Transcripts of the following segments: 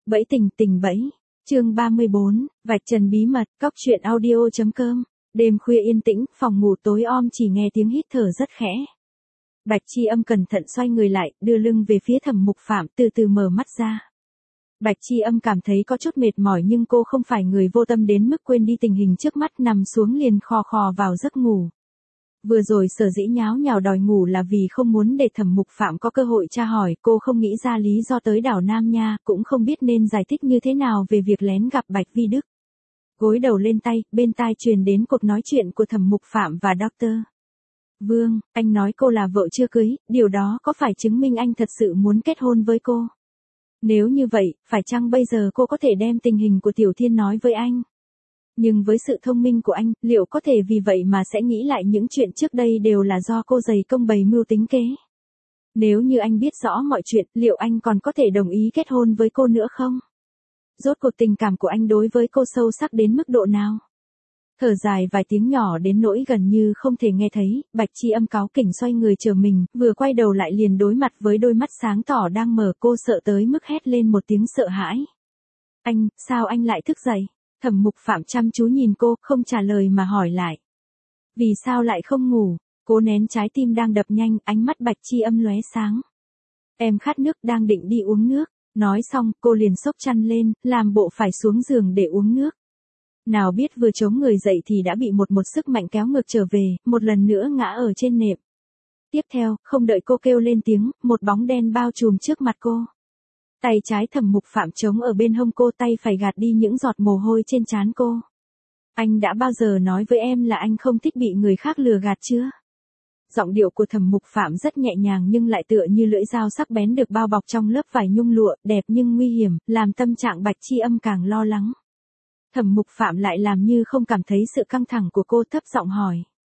Bẫy tình tình bẫy. Chương 34, vạch trần bí mật, cóc truyện audio.com. Đêm khuya yên tĩnh, phòng ngủ tối om chỉ nghe tiếng hít thở rất khẽ. Bạch Chi Âm cẩn thận xoay người lại, đưa lưng về phía Thẩm Mục Phạm, từ từ mở mắt ra. Bạch Chi Âm cảm thấy có chút mệt mỏi nhưng cô không phải người vô tâm đến mức quên đi tình hình trước mắt, nằm xuống liền khò khò vào giấc ngủ. Vừa rồi sở dĩ nháo nhào đòi ngủ là vì không muốn để Thẩm Mục Phạm có cơ hội tra hỏi, cô không nghĩ ra lý do tới đảo Nam Nha, cũng không biết nên giải thích như thế nào về việc lén gặp Bạch Vi Đức. Gối đầu lên tay, bên tai truyền đến cuộc nói chuyện của Thẩm Mục Phạm và Dr. Vương, anh nói cô là vợ chưa cưới, điều đó có phải chứng minh anh thật sự muốn kết hôn với cô? Nếu như vậy, phải chăng bây giờ cô có thể đem tình hình của Tiểu Thiên nói với anh? Nhưng với sự thông minh của anh, liệu có thể vì vậy mà sẽ nghĩ lại những chuyện trước đây đều là do cô dày công bày mưu tính kế? Nếu như anh biết rõ mọi chuyện, liệu anh còn có thể đồng ý kết hôn với cô nữa không? Rốt cuộc tình cảm của anh đối với cô sâu sắc đến mức độ nào? Thở dài vài tiếng nhỏ đến nỗi gần như không thể nghe thấy, Bạch Chi Âm cáu kỉnh xoay người chờ mình, vừa quay đầu lại liền đối mặt với đôi mắt sáng tỏ đang mở, cô sợ tới mức hét lên một tiếng sợ hãi. Anh, sao anh lại thức dậy? Thẩm Mục Phạm chăm chú nhìn cô, không trả lời mà hỏi lại. Vì sao lại không ngủ? Cô nén trái tim đang đập nhanh, ánh mắt Bạch Chi Âm lóe sáng. Em khát nước, đang định đi uống nước. Nói xong, cô liền xốc chăn lên, làm bộ phải xuống giường để uống nước. Nào biết vừa chống người dậy thì đã bị một sức mạnh kéo ngược trở về, một lần nữa ngã ở trên nệm. Tiếp theo, không đợi cô kêu lên tiếng, một bóng đen bao trùm trước mặt cô. Tay trái Thẩm Mục Phạm chống ở bên hông cô, tay phải gạt đi những giọt mồ hôi trên trán cô. Anh đã bao giờ nói với em là anh không thích bị người khác lừa gạt chưa? Giọng điệu của Thẩm Mục Phạm rất nhẹ nhàng nhưng lại tựa như lưỡi dao sắc bén được bao bọc trong lớp vải nhung lụa, đẹp nhưng nguy hiểm, làm tâm trạng Bạch Chi Âm càng lo lắng. Thẩm Mục Phạm lại làm như không cảm thấy sự căng thẳng của cô, thấp giọng hỏi.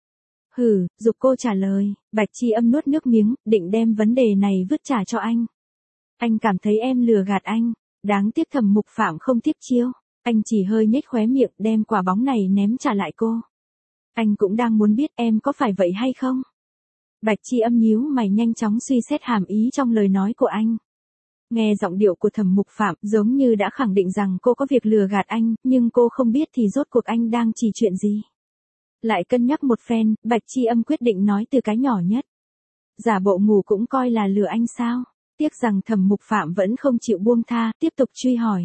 Giục cô trả lời. Bạch Chi Âm nuốt nước miếng, định đem vấn đề này vứt trả cho anh. Anh cảm thấy em lừa gạt anh. Đáng tiếc Thẩm Mục Phạm không tiếp chiêu. Anh chỉ hơi nhếch khóe miệng, đem quả bóng này ném trả lại cô. Anh cũng đang muốn biết em có phải vậy hay không? Bạch Chi Âm nhíu mày, nhanh chóng suy xét hàm ý trong lời nói của anh. Nghe giọng điệu của Thẩm Mục Phạm giống như đã khẳng định rằng cô có việc lừa gạt anh, nhưng cô không biết thì rốt cuộc anh đang chỉ chuyện gì. Lại cân nhắc một phen, Bạch Chi Âm quyết định nói từ cái nhỏ nhất. Giả bộ ngủ cũng coi là lừa anh sao? Tiếc rằng Thẩm Mục Phạm vẫn không chịu buông tha, tiếp tục truy hỏi.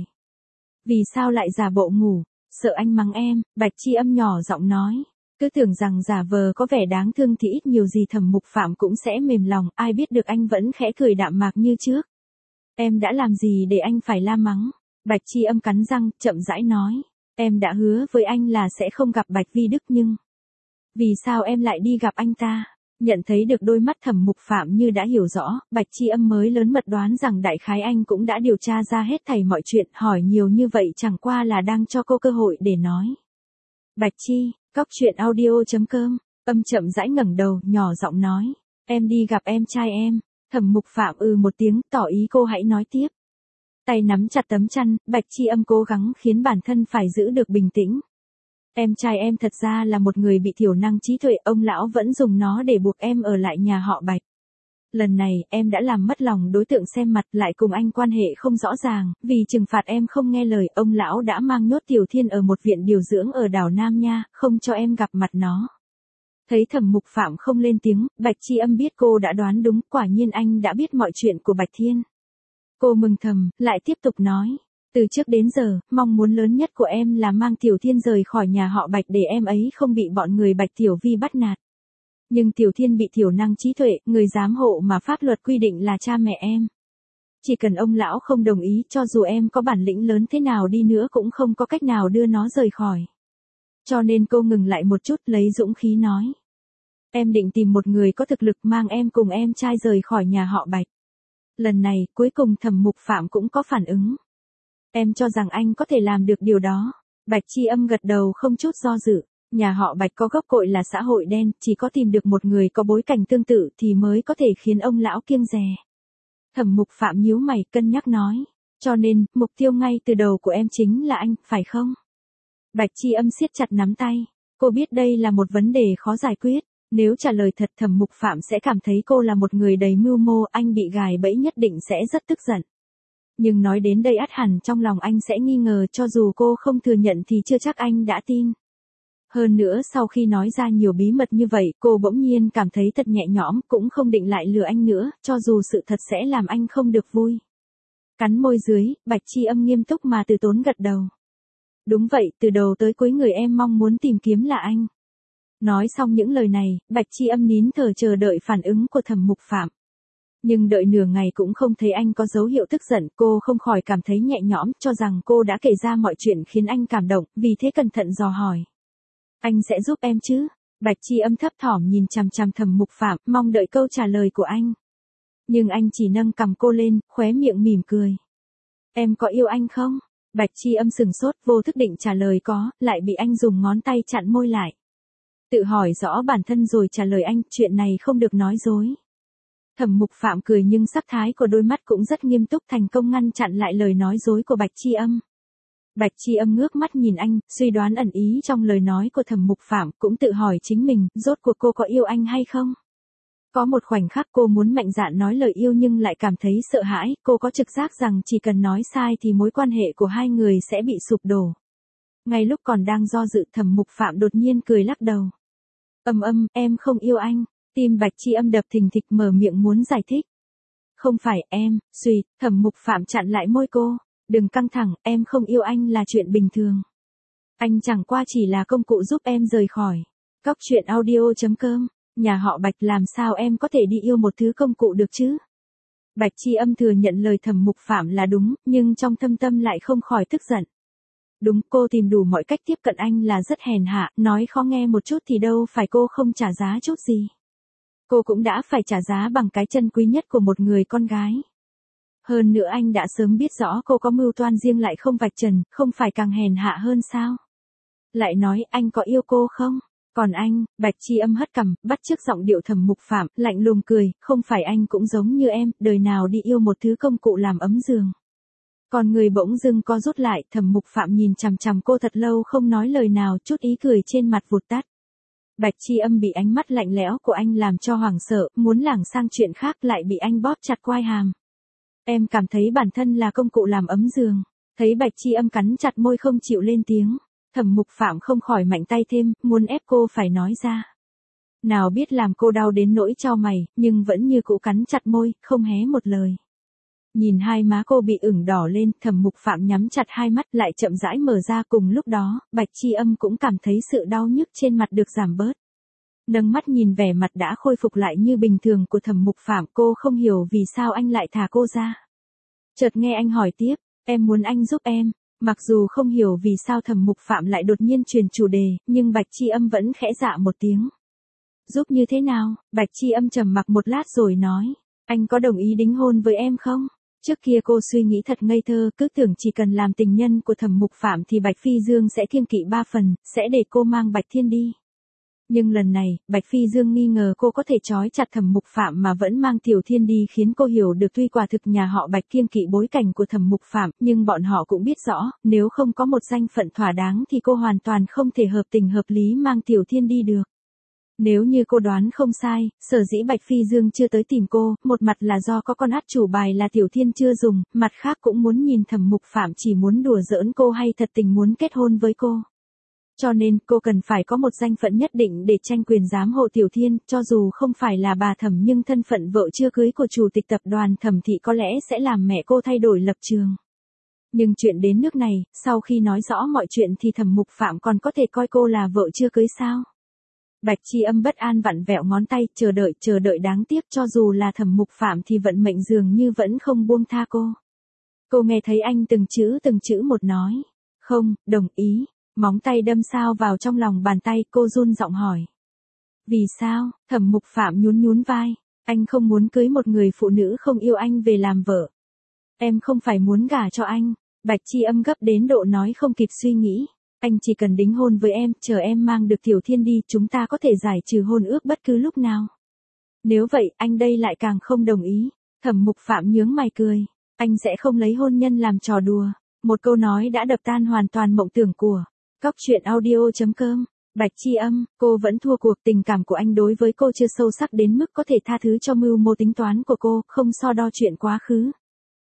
Vì sao lại giả bộ ngủ? Sợ anh mắng em, Bạch Chi Âm nhỏ giọng nói. Cứ tưởng rằng giả vờ có vẻ đáng thương thì ít nhiều gì Thẩm Mục Phạm cũng sẽ mềm lòng, ai biết được anh vẫn khẽ cười đạm mạc như trước. Em đã làm gì để anh phải la mắng? Bạch Chi Âm cắn răng, chậm rãi nói. Em đã hứa với anh là sẽ không gặp Bạch Vi Đức nhưng... Vì sao em lại đi gặp anh ta? Nhận thấy được đôi mắt Thẩm Mục Phạm như đã hiểu rõ, Bạch Chi Âm mới lớn mật đoán rằng đại khái anh cũng đã điều tra ra hết thảy mọi chuyện, hỏi nhiều như vậy chẳng qua là đang cho cô cơ hội để nói. Bạch Chi, cóc truyện audio.com, Âm chậm rãi ngẩng đầu, nhỏ giọng nói. Em đi gặp em trai em. Thẩm Mục Phạm một tiếng, tỏ ý cô hãy nói tiếp. Tay nắm chặt tấm chăn, Bạch Chi Âm cố gắng khiến bản thân phải giữ được bình tĩnh. Em trai em thật ra là một người bị thiểu năng trí tuệ, ông lão vẫn dùng nó để buộc em ở lại nhà họ Bạch. Lần này, em đã làm mất lòng đối tượng xem mặt, lại cùng anh quan hệ không rõ ràng, vì trừng phạt em không nghe lời, ông lão đã mang nhốt Tiểu Thiên ở một viện điều dưỡng ở đảo Nam Nha, không cho em gặp mặt nó. Thấy Thẩm Mục Phạm không lên tiếng, Bạch Chi Âm biết cô đã đoán đúng, quả nhiên anh đã biết mọi chuyện của Bạch Thiên. Cô mừng thầm, lại tiếp tục nói. Từ trước đến giờ, mong muốn lớn nhất của em là mang Tiểu Thiên rời khỏi nhà họ Bạch để em ấy không bị bọn người Bạch Tiểu Vi bắt nạt. Nhưng Tiểu Thiên bị thiểu năng trí tuệ, người giám hộ mà pháp luật quy định là cha mẹ em. Chỉ cần ông lão không đồng ý, cho dù em có bản lĩnh lớn thế nào đi nữa cũng không có cách nào đưa nó rời khỏi. Cho nên cô ngừng lại một chút, lấy dũng khí nói. Em định tìm một người có thực lực mang em cùng em trai rời khỏi nhà họ Bạch. Lần này, cuối cùng Thẩm Mục Phạm cũng có phản ứng. Em cho rằng anh có thể làm được điều đó. Bạch Chi Âm gật đầu không chút do dự. Nhà họ Bạch có gốc cội là xã hội đen, chỉ có tìm được một người có bối cảnh tương tự thì mới có thể khiến ông lão kiêng dè. Thẩm Mục Phạm nhíu mày, cân nhắc nói. Cho nên, mục tiêu ngay từ đầu của em chính là anh, phải không? Bạch Chi Âm siết chặt nắm tay. Cô biết đây là một vấn đề khó giải quyết. Nếu trả lời thật, Thẩm Mục Phạm sẽ cảm thấy cô là một người đầy mưu mô, anh bị gài bẫy nhất định sẽ rất tức giận. Nhưng nói đến đây ắt hẳn trong lòng anh sẽ nghi ngờ, cho dù cô không thừa nhận thì chưa chắc anh đã tin. Hơn nữa sau khi nói ra nhiều bí mật như vậy, cô bỗng nhiên cảm thấy thật nhẹ nhõm, cũng không định lại lừa anh nữa, cho dù sự thật sẽ làm anh không được vui. Cắn môi dưới, Bạch Chi Âm nghiêm túc mà từ tốn gật đầu. Đúng vậy, từ đầu tới cuối người em mong muốn tìm kiếm là anh. Nói xong những lời này, Bạch Chi Âm nín thở chờ đợi phản ứng của Thẩm Mục Phạm. Nhưng đợi nửa ngày cũng không thấy anh có dấu hiệu tức giận, cô không khỏi cảm thấy nhẹ nhõm, cho rằng cô đã kể ra mọi chuyện khiến anh cảm động, vì thế cẩn thận dò hỏi. Anh sẽ giúp em chứ? Bạch Chi Âm thấp thỏm nhìn chằm chằm Thẩm Mục Phạm, mong đợi câu trả lời của anh. Nhưng anh chỉ nâng cằm cô lên, khóe miệng mỉm cười. Em có yêu anh không? Bạch Chi Âm sừng sốt, vô thức định trả lời có, lại bị anh dùng ngón tay chặn môi lại. Tự hỏi rõ bản thân rồi trả lời anh, chuyện này không được nói dối. Thẩm Mục Phạm cười nhưng sắc thái của đôi mắt cũng rất nghiêm túc, thành công ngăn chặn lại lời nói dối của Bạch Chi Âm. Bạch Chi Âm ngước mắt nhìn anh, suy đoán ẩn ý trong lời nói của Thẩm Mục Phạm, cũng tự hỏi chính mình, rốt cuộc cô có yêu anh hay không? Có một khoảnh khắc cô muốn mạnh dạn nói lời yêu nhưng lại cảm thấy sợ hãi, cô có trực giác rằng chỉ cần nói sai thì mối quan hệ của hai người sẽ bị sụp đổ. Ngay lúc còn đang do dự, Thẩm Mục Phạm đột nhiên cười lắc đầu. Em không yêu anh. Tim Bạch Chi Âm đập thình thịch, mở miệng muốn giải thích. Không phải em, suy, Thẩm Mục Phạm chặn lại môi cô. Đừng căng thẳng, em không yêu anh là chuyện bình thường. Anh chẳng qua chỉ là công cụ giúp em rời khỏi. Cóc truyện audio.com, nhà họ Bạch, làm sao em có thể đi yêu một thứ công cụ được chứ? Bạch Chi Âm thừa nhận lời Thẩm Mục Phạm là đúng, nhưng trong thâm tâm lại không khỏi tức giận. Đúng, cô tìm đủ mọi cách tiếp cận anh là rất hèn hạ, nói khó nghe một chút thì đâu phải cô không trả giá chút gì. Cô cũng đã phải trả giá bằng cái chân quý nhất của một người con gái. Hơn nữa anh đã sớm biết rõ cô có mưu toan riêng lại không vạch trần, không phải càng hèn hạ hơn sao? Lại nói anh có yêu cô không? Còn anh, Bạch Chi Âm hất cằm, bắt chước giọng điệu Thẩm Mục Phạm, lạnh lùng cười, không phải anh cũng giống như em, đời nào đi yêu một thứ công cụ làm ấm giường. Còn người bỗng dưng co rút lại, Thẩm Mục Phạm nhìn chằm chằm cô thật lâu không nói lời nào, chút ý cười trên mặt vụt tắt. Bạch Chi Âm bị ánh mắt lạnh lẽo của anh làm cho hoảng sợ, muốn lảng sang chuyện khác lại bị anh bóp chặt quai hàm. Em cảm thấy bản thân là công cụ làm ấm giường. Thấy Bạch Chi Âm cắn chặt môi không chịu lên tiếng, Thẩm Mục Phạm không khỏi mạnh tay thêm, muốn ép cô phải nói ra. Nào biết làm cô đau đến nỗi chau mày, nhưng vẫn như cũ cắn chặt môi, không hé một lời. Nhìn hai má cô bị ửng đỏ lên, Thẩm Mục Phạm nhắm chặt hai mắt lại chậm rãi mở ra, cùng lúc đó, Bạch Chi Âm cũng cảm thấy sự đau nhức trên mặt được giảm bớt. Nâng mắt nhìn vẻ mặt đã khôi phục lại như bình thường của Thẩm Mục Phạm, cô không hiểu vì sao anh lại thả cô ra. Chợt nghe anh hỏi tiếp, em muốn anh giúp em. Mặc dù không hiểu vì sao Thẩm Mục Phạm lại đột nhiên chuyển chủ đề, nhưng Bạch Chi Âm vẫn khẽ dạ một tiếng. Giúp như thế nào? Bạch Chi Âm trầm mặc một lát rồi nói, anh có đồng ý đính hôn với em không? Trước kia cô suy nghĩ thật ngây thơ, cứ tưởng chỉ cần làm tình nhân của Thẩm Mục Phạm thì Bạch Phi Dương sẽ kiêng kỵ 3 phần, sẽ để cô mang Bạch Thiên đi. Nhưng lần này, Bạch Phi Dương nghi ngờ cô có thể trói chặt Thẩm Mục Phạm mà vẫn mang Tiểu Thiên đi, khiến cô hiểu được tuy quả thực nhà họ Bạch kiêng kỵ bối cảnh của Thẩm Mục Phạm, nhưng bọn họ cũng biết rõ, nếu không có một danh phận thỏa đáng thì cô hoàn toàn không thể hợp tình hợp lý mang Tiểu Thiên đi được. Nếu như cô đoán không sai, sở dĩ Bạch Phi Dương chưa tới tìm cô, một mặt là do có con át chủ bài là Tiểu Thiên chưa dùng, mặt khác cũng muốn nhìn Thẩm Mục Phạm chỉ muốn đùa giỡn cô hay thật tình muốn kết hôn với cô. Cho nên, cô cần phải có một danh phận nhất định để tranh quyền giám hộ Tiểu Thiên, cho dù không phải là bà Thẩm nhưng thân phận vợ chưa cưới của chủ tịch tập đoàn Thẩm thị có lẽ sẽ làm mẹ cô thay đổi lập trường. Nhưng chuyện đến nước này, sau khi nói rõ mọi chuyện thì Thẩm Mục Phạm còn có thể coi cô là vợ chưa cưới sao? Bạch Chi Âm bất an vặn vẹo ngón tay, chờ đợi đáng tiếc, cho dù là Thẩm Mục Phạm thì vận mệnh dường như vẫn không buông tha cô. Cô nghe thấy anh từng chữ một nói, không, đồng ý. Móng tay đâm sao vào trong lòng bàn tay, cô run giọng hỏi. Vì sao? Thẩm Mục Phạm nhún vai. Anh không muốn cưới một người phụ nữ không yêu anh về làm vợ. Em không phải muốn gả cho anh. Bạch Chi Âm gấp đến độ nói không kịp suy nghĩ. Anh chỉ cần đính hôn với em, chờ em mang được Tiểu Thiên đi, chúng ta có thể giải trừ hôn ước bất cứ lúc nào. Nếu vậy, anh đây lại càng không đồng ý. Thẩm Mục Phạm nhướng mày cười. Anh sẽ không lấy hôn nhân làm trò đùa. Một câu nói đã đập tan hoàn toàn mộng tưởng của Cóc truyện audio.com. Bạch Chi Âm, cô vẫn thua cuộc, tình cảm của anh đối với cô chưa sâu sắc đến mức có thể tha thứ cho mưu mô tính toán của cô, không so đo chuyện quá khứ.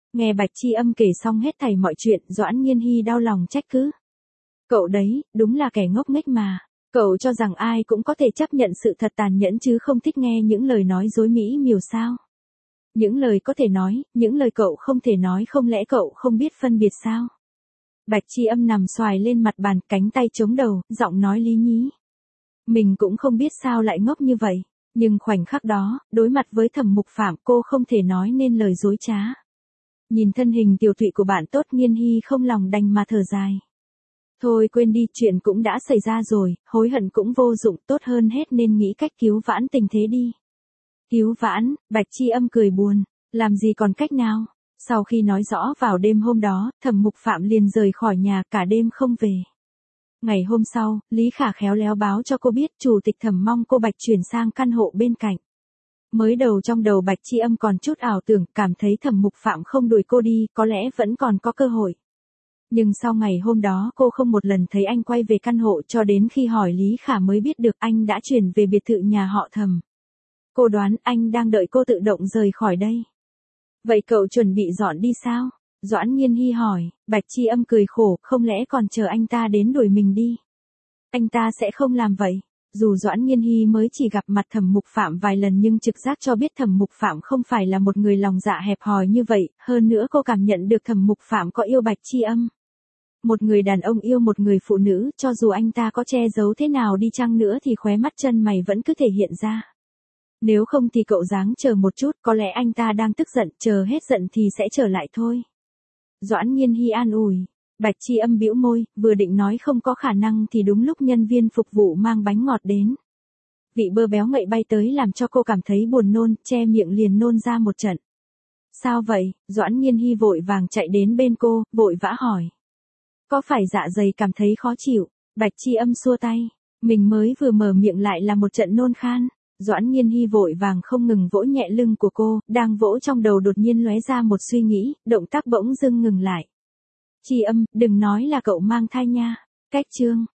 Nghe Bạch Chi Âm kể xong hết thảy mọi chuyện, Doãn Nghiên Hy đau lòng trách cứ. Cậu đấy, đúng là kẻ ngốc nghếch mà. Cậu cho rằng ai cũng có thể chấp nhận sự thật tàn nhẫn chứ không thích nghe những lời nói dối mỹ miều sao? Những lời có thể nói, những lời cậu không thể nói, không lẽ cậu không biết phân biệt sao? Bạch Chi Âm nằm xoài lên mặt bàn, cánh tay chống đầu, giọng nói lý nhí. Mình cũng không biết sao lại ngốc như vậy, nhưng khoảnh khắc đó, đối mặt với Thẩm Mục Phạm, cô không thể nói nên lời dối trá. Nhìn thân hình tiều tụy của bạn tốt, Nghiên Hy không lòng đành mà thở dài. Thôi quên đi, chuyện cũng đã xảy ra rồi, hối hận cũng vô dụng, tốt hơn hết nên nghĩ cách cứu vãn tình thế đi. Cứu vãn, Bạch Chi Âm cười buồn, làm gì còn cách nào. Sau khi nói rõ vào đêm hôm đó, Thẩm Mục Phạm liền rời khỏi nhà, cả đêm không về. Ngày hôm sau, Lý Khả khéo léo báo cho cô biết chủ tịch Thẩm mong cô Bạch chuyển sang căn hộ bên cạnh. Mới đầu trong đầu Bạch Chi Âm còn chút ảo tưởng, cảm thấy Thẩm Mục Phạm không đuổi cô đi, có lẽ vẫn còn có cơ hội. Nhưng sau ngày hôm đó cô không một lần thấy anh quay về căn hộ, cho đến khi hỏi Lý Khả mới biết được anh đã chuyển về biệt thự nhà họ Thẩm. Cô đoán anh đang đợi cô tự động rời khỏi đây. Vậy cậu chuẩn bị dọn đi sao? Doãn Nghiên Hy hỏi. Bạch Chi Âm cười khổ, không lẽ còn chờ anh ta đến đuổi mình đi? Anh ta sẽ không làm vậy. Dù Doãn Nghiên Hy mới chỉ gặp mặt Thẩm Mục Phạm vài lần nhưng trực giác cho biết Thẩm Mục Phạm không phải là một người lòng dạ hẹp hòi như vậy, hơn nữa cô cảm nhận được Thẩm Mục Phạm có yêu Bạch Chi Âm. Một người đàn ông yêu một người phụ nữ, cho dù anh ta có che giấu thế nào đi chăng nữa thì khóe mắt chân mày vẫn cứ thể hiện ra. Nếu không thì cậu ráng chờ một chút, có lẽ anh ta đang tức giận, chờ hết giận thì sẽ trở lại thôi. Doãn Nghiên Hy an ủi. Bạch Chi Âm bĩu môi, vừa định nói không có khả năng thì đúng lúc nhân viên phục vụ mang bánh ngọt đến. Vị bơ béo ngậy bay tới làm cho cô cảm thấy buồn nôn, che miệng liền nôn ra một trận. Sao vậy? Doãn Nghiên Hy vội vàng chạy đến bên cô, vội vã hỏi. Có phải dạ dày cảm thấy khó chịu? Bạch Chi Âm xua tay. Mình mới vừa mở miệng lại là một trận nôn khan. Doãn Nghiên Hy vội vàng không ngừng vỗ nhẹ lưng của cô, đang vỗ trong đầu đột nhiên lóe ra một suy nghĩ, động tác bỗng dưng ngừng lại. Chi Âm, đừng nói là cậu mang thai nha. Cách chương.